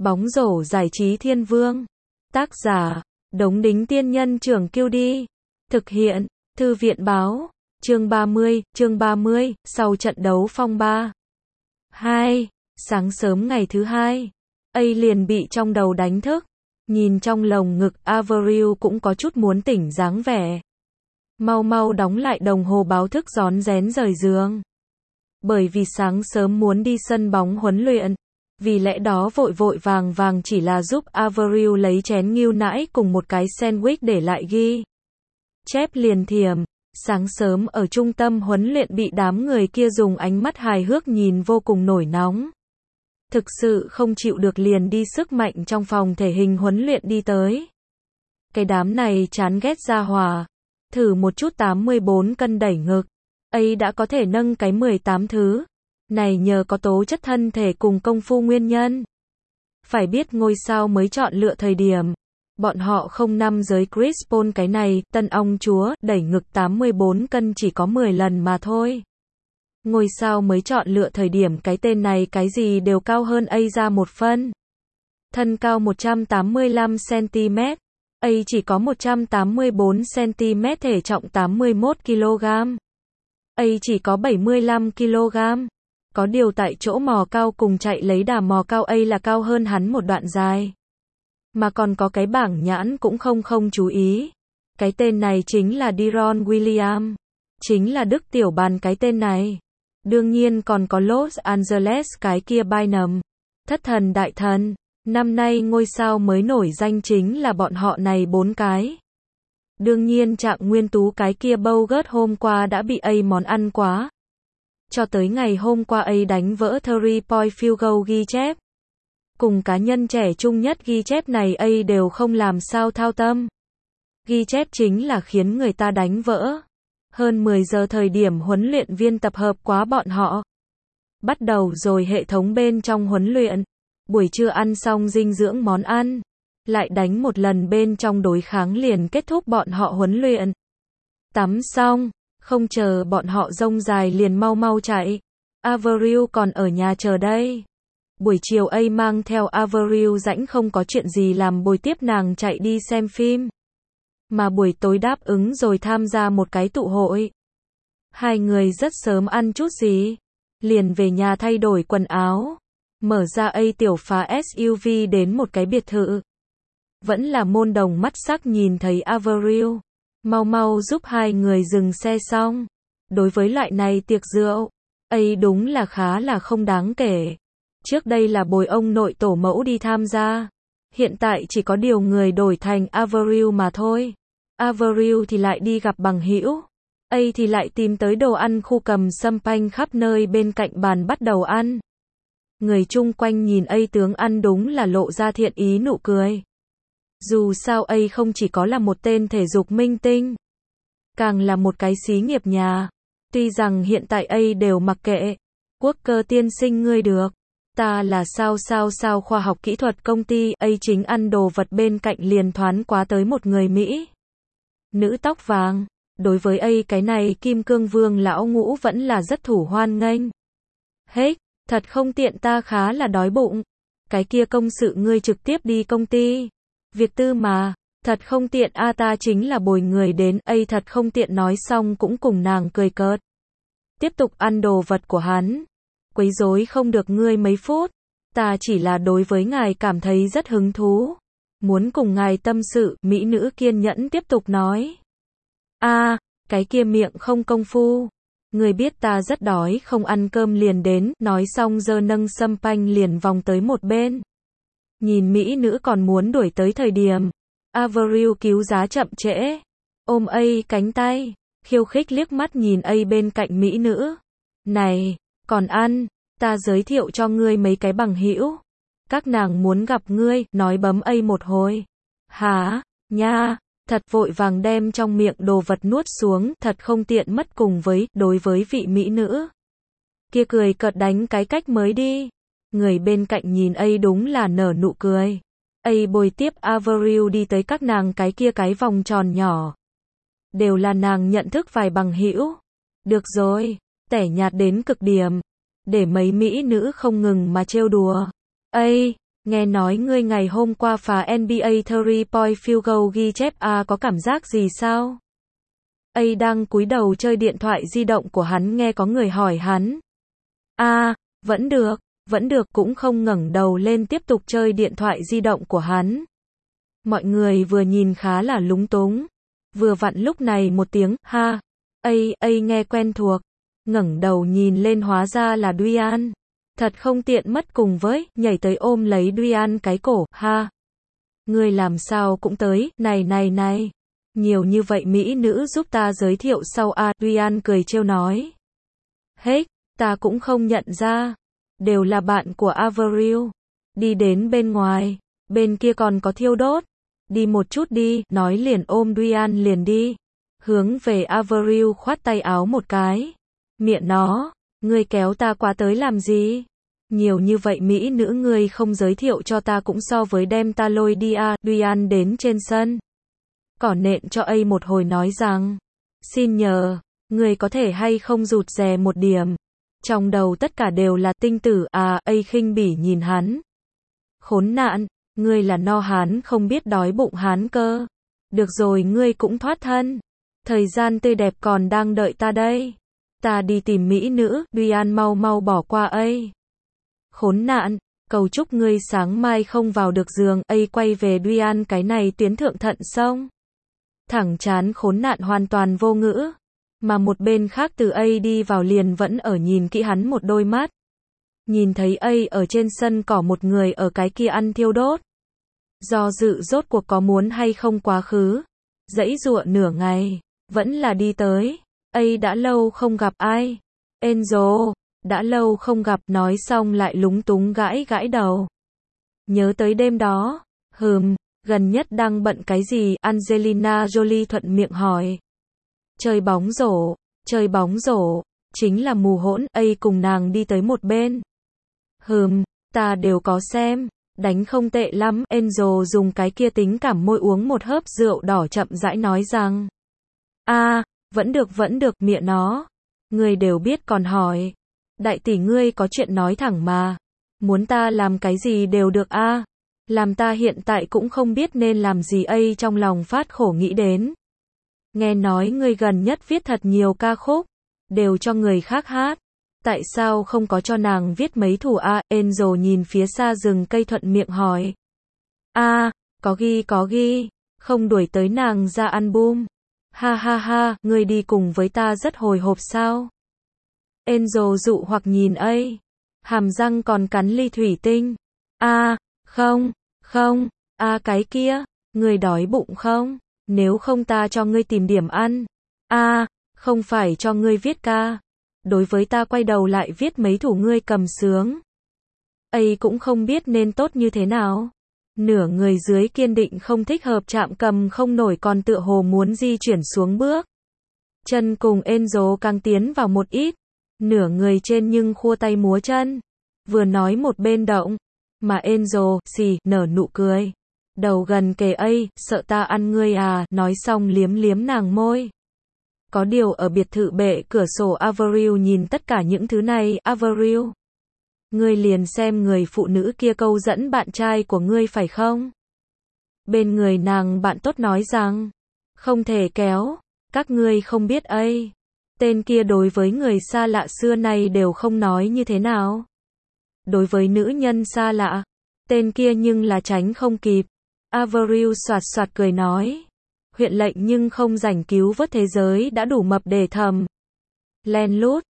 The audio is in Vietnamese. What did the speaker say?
Bóng rổ giải trí thiên vương. Tác giả, Đống Đính Tiên Nhân Trưởng Kiêu Đi. Thực hiện, Thư viện Báo. Chương 30, sau trận đấu phong ba. 2. Sáng sớm ngày thứ hai, liền bị trong đầu đánh thức. Nhìn trong lồng ngực Avril cũng có chút muốn tỉnh dáng vẻ. Mau mau đóng lại đồng hồ báo thức rón rén rời giường. Bởi vì sáng sớm muốn đi sân bóng huấn luyện, vì lẽ đó vội vội vàng vàng chỉ là giúp Avril lấy chén nghêu nãi cùng một cái sandwich để lại ghi chép liền thiểm. Sáng sớm ở trung tâm huấn luyện bị đám người kia dùng ánh mắt hài hước nhìn vô cùng nổi nóng. Thực sự không chịu được liền đi sức mạnh trong phòng thể hình huấn luyện đi tới. Cái đám này chán ghét gia hỏa. Thử một chút 84 cân đẩy ngực. Đã có thể nâng cái 18 thứ. Này nhờ có tố chất thân thể cùng công phu nguyên nhân. Phải biết ngôi sao mới chọn lựa thời điểm. Bọn họ không năm giới Chris Paul cái này, tân ong chúa, đẩy ngực 84 cân chỉ có 10 lần mà thôi. Ngôi sao mới chọn lựa thời điểm cái tên này cái gì đều cao hơn ra một phân. Thân cao 185cm, chỉ có 184cm, thể trọng 81kg. Chỉ có 75kg. Có điều tại chỗ mò cao cùng chạy lấy đà mò cao là cao hơn hắn một đoạn dài. Mà còn có cái bảng nhãn cũng không chú ý. Cái tên này chính là Deron Williams. Chính là Đức Tiểu Bàn cái tên này. Đương nhiên còn có Los Angeles cái kia Bynum. Thất thần đại thần. Năm nay ngôi sao mới nổi danh chính là bọn họ này 4 cái. Đương nhiên Trạng Nguyên Tú cái kia Bogut hôm qua đã bị món ăn quá. Cho tới ngày hôm qua đánh vỡ 3-point field goal ghi chép. Cùng cá nhân trẻ trung nhất ghi chép này đều không làm sao thao tâm. Ghi chép chính là khiến người ta đánh vỡ. Hơn 10 giờ thời điểm huấn luyện viên tập hợp quá bọn họ. Bắt đầu rồi hệ thống bên trong huấn luyện. Buổi trưa ăn xong dinh dưỡng món ăn. Lại đánh một lần bên trong đối kháng liền kết thúc bọn họ huấn luyện. Tắm xong, không chờ bọn họ rông dài liền mau mau chạy. Avril còn ở nhà chờ đây. Buổi chiều mang theo Avril rãnh không có chuyện gì làm bồi tiếp nàng chạy đi xem phim. Mà buổi tối đáp ứng rồi tham gia một cái tụ hội. Hai người rất sớm ăn chút gì. Liền về nhà thay đổi quần áo. Mở ra tiểu phá SUV đến một cái biệt thự. Vẫn là môn đồng mắt sắc nhìn thấy Avril. Mau mau giúp hai người dừng xe xong. Đối với loại này tiệc rượu, đúng là khá là không đáng kể. Trước đây là bồi ông nội tổ mẫu đi tham gia. Hiện tại chỉ có điều người đổi thành Avril mà thôi. Avril thì lại đi gặp bằng hữu. Thì lại tìm tới đồ ăn khu cầm sâm panh khắp nơi bên cạnh bàn bắt đầu ăn. Người chung quanh nhìn tướng ăn đúng là lộ ra thiện ý nụ cười. Dù sao không chỉ có là một tên thể dục minh tinh. Càng là một cái xí nghiệp nhà. Tuy rằng hiện tại đều mặc kệ. Quốc cơ tiên sinh ngươi được. Ta là sao khoa học kỹ thuật công ty chính ăn đồ vật bên cạnh liền thoáng quá tới một người Mỹ. Nữ tóc vàng. Đối với cái này Kim Cương Vương lão ngũ vẫn là rất thủ hoan nghênh. Hết, thật không tiện ta khá là đói bụng. Cái kia công sự ngươi trực tiếp đi công ty. Việc tư mà, thật không tiện ta chính là bồi người đến, thật không tiện nói xong cũng cùng nàng cười cợt. Tiếp tục ăn đồ vật của hắn. Quấy rối không được ngươi mấy phút. Ta chỉ là đối với ngài cảm thấy rất hứng thú. Muốn cùng ngài tâm sự, mỹ nữ kiên nhẫn tiếp tục nói. Cái kia miệng không công phu. Người biết ta rất đói không ăn cơm liền đến, nói xong giơ nâng sâm panh liền vòng tới một bên. Nhìn mỹ nữ còn muốn đuổi tới thời điểm. Avril cứu giá chậm trễ. Ôm cánh tay. Khiêu khích liếc mắt nhìn bên cạnh mỹ nữ. Này, còn ăn, ta giới thiệu cho ngươi mấy cái bằng hữu. Các nàng muốn gặp ngươi, nói bấm một hồi. Hả, nha, thật vội vàng đem trong miệng đồ vật nuốt xuống, thật không tiện mất cùng với, đối với vị mỹ nữ. Kia cười cợt đánh cái cách mới đi. Người bên cạnh nhìn đúng là nở nụ cười. Bồi tiếp Avril đi tới các nàng cái kia cái vòng tròn nhỏ. Đều là nàng nhận thức vài bằng hữu. Được rồi, tẻ nhạt đến cực điểm. Để mấy mỹ nữ không ngừng mà trêu đùa. Nghe nói ngươi ngày hôm qua phá NBA 3-point field goal ghi chép có cảm giác gì sao? A đang cúi đầu chơi điện thoại di động của hắn nghe có người hỏi hắn. Vẫn được cũng không ngẩng đầu lên tiếp tục chơi điện thoại di động của hắn. Mọi người vừa nhìn khá là lúng túng. Vừa vặn lúc này một tiếng, ha. A nghe quen thuộc. Ngẩng đầu nhìn lên hóa ra là Duyan. Thật không tiện mất cùng với, nhảy tới ôm lấy Duyan cái cổ, ha. Ngươi làm sao cũng tới, này. Nhiều như vậy mỹ nữ giúp ta giới thiệu sau Duyan cười trêu nói. Hết, ta cũng không nhận ra. Đều là bạn của Avril. Đi đến bên ngoài, bên kia còn có thiêu đốt. Đi một chút đi, nói liền ôm Duyan liền đi. Hướng về Avril khoát tay áo một cái. Miệng nó, ngươi kéo ta qua tới làm gì? Nhiều như vậy mỹ nữ ngươi không giới thiệu cho ta cũng so với đem ta lôi đi Duyan đến trên sân. Cỏ nện cho A một hồi nói rằng. Xin nhờ, ngươi có thể hay không rụt rè một điểm. Trong đầu tất cả đều là tinh tử A khinh bỉ nhìn hắn. Khốn nạn, ngươi là no hán không biết đói bụng hán cơ. Được rồi ngươi cũng thoát thân. Thời gian tươi đẹp còn đang đợi ta đây. Ta đi tìm mỹ nữ, Duyan mau bỏ qua A. Khốn nạn, cầu chúc ngươi sáng mai không vào được giường. A quay về Duyan cái này tuyến thượng thận sông. Thẳng chán khốn nạn hoàn toàn vô ngữ. Mà một bên khác từ A đi vào liền vẫn ở nhìn kỹ hắn một đôi mắt. Nhìn thấy A ở trên sân cỏ một người ở cái kia ăn thiêu đốt. Do dự rốt cuộc có muốn hay không quá khứ. Dãy dụa nửa ngày, vẫn là đi tới. A đã lâu không gặp ai. Enzo, đã lâu không gặp, nói xong lại lúng túng gãi đầu. Nhớ tới đêm đó, gần nhất đang bận cái gì, Angelina Jolie thuận miệng hỏi. Chơi bóng rổ, chính là mù hỗn, A cùng nàng đi tới một bên. Ta đều có xem, đánh không tệ lắm, Enzo dùng cái kia tính cảm môi uống một hớp rượu đỏ chậm rãi nói rằng. Vẫn được, miệng nó. Ngươi đều biết còn hỏi. Đại tỷ ngươi có chuyện nói thẳng mà. Muốn ta làm cái gì đều được Làm ta hiện tại cũng không biết nên làm gì. A trong lòng phát khổ nghĩ đến. Nghe nói ngươi gần nhất viết thật nhiều ca khúc. Đều cho người khác hát. Tại sao không có cho nàng viết mấy thủ Enzo nhìn phía xa rừng cây thuận miệng hỏi. Có ghi. Không đuổi tới nàng ra album. Ha, ngươi đi cùng với ta rất hồi hộp sao? Enzo dụ hoặc nhìn A. Hàm răng còn cắn ly thủy tinh. Không. Cái kia, ngươi đói bụng không? Nếu không ta cho ngươi tìm điểm ăn. Không phải cho ngươi viết ca. Đối với ta quay đầu lại viết mấy thủ ngươi cầm sướng. A cũng không biết nên tốt như thế nào. Nửa người dưới kiên định không thích hợp chạm cầm không nổi còn tựa hồ muốn di chuyển xuống bước. Chân cùng Enzo càng tiến vào một ít. Nửa người trên nhưng khua tay múa chân. Vừa nói một bên động. Mà Enzo, nở nụ cười. Đầu gần kề A, sợ ta ăn ngươi nói xong liếm nàng môi. Có điều ở biệt thự bệ cửa sổ Avril nhìn tất cả những thứ này. Avril, ngươi liền xem người phụ nữ kia câu dẫn bạn trai của ngươi phải không? Bên người nàng bạn tốt nói rằng, không thể kéo, các ngươi không biết A. Tên kia đối với người xa lạ xưa nay đều không nói như thế nào. Đối với nữ nhân xa lạ, tên kia nhưng là tránh không kịp. Avril xoạt cười nói. Huyện lệnh nhưng không rảnh cứu vớt thế giới đã đủ mập để thầm. Len lút,